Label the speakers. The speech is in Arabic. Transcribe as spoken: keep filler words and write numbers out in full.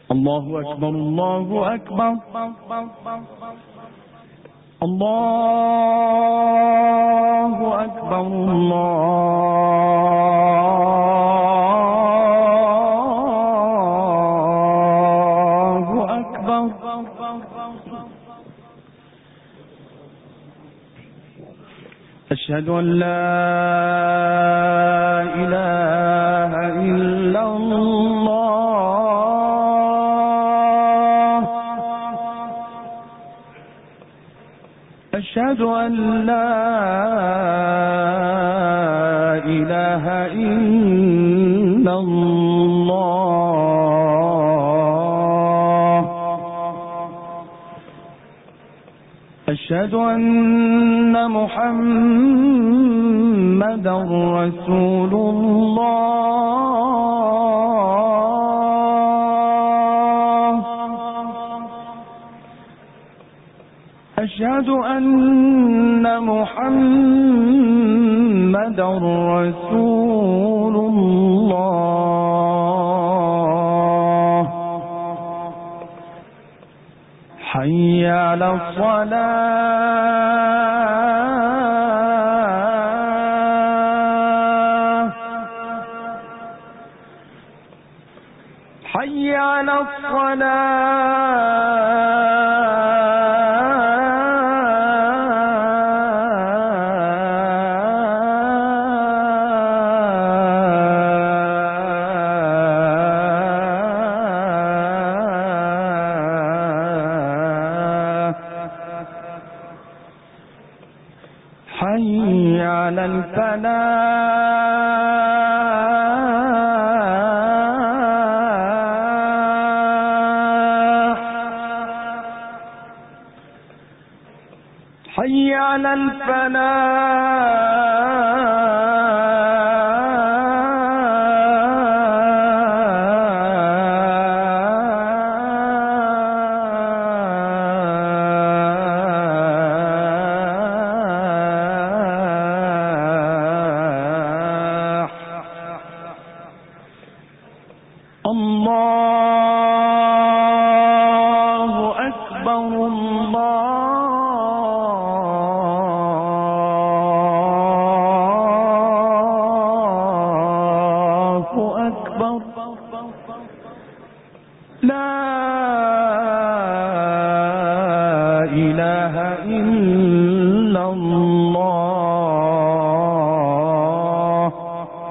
Speaker 1: الله أكبر الله أكبر الله أكبر الله أكبر. أشهد أن لا إله إلا الله أشهد أن لا إله إلا الله أشهد أن محمدا رسول الله أشهد أن محمدا رسول الله. حي على الصلاة حي على حي على الفلاح حي على الله أكبر الله أكبر.